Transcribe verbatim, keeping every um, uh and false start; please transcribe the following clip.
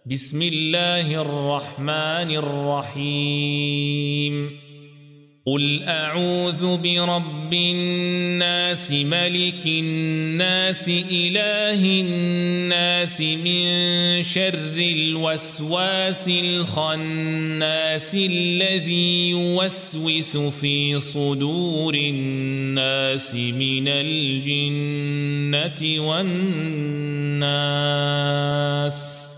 بسم الله الرحمن الرحيم قل أعوذ برب الناس ملك الناس إله الناس من شر الوسواس الخناس الذي يوسوس في صدور الناس من الجنة والناس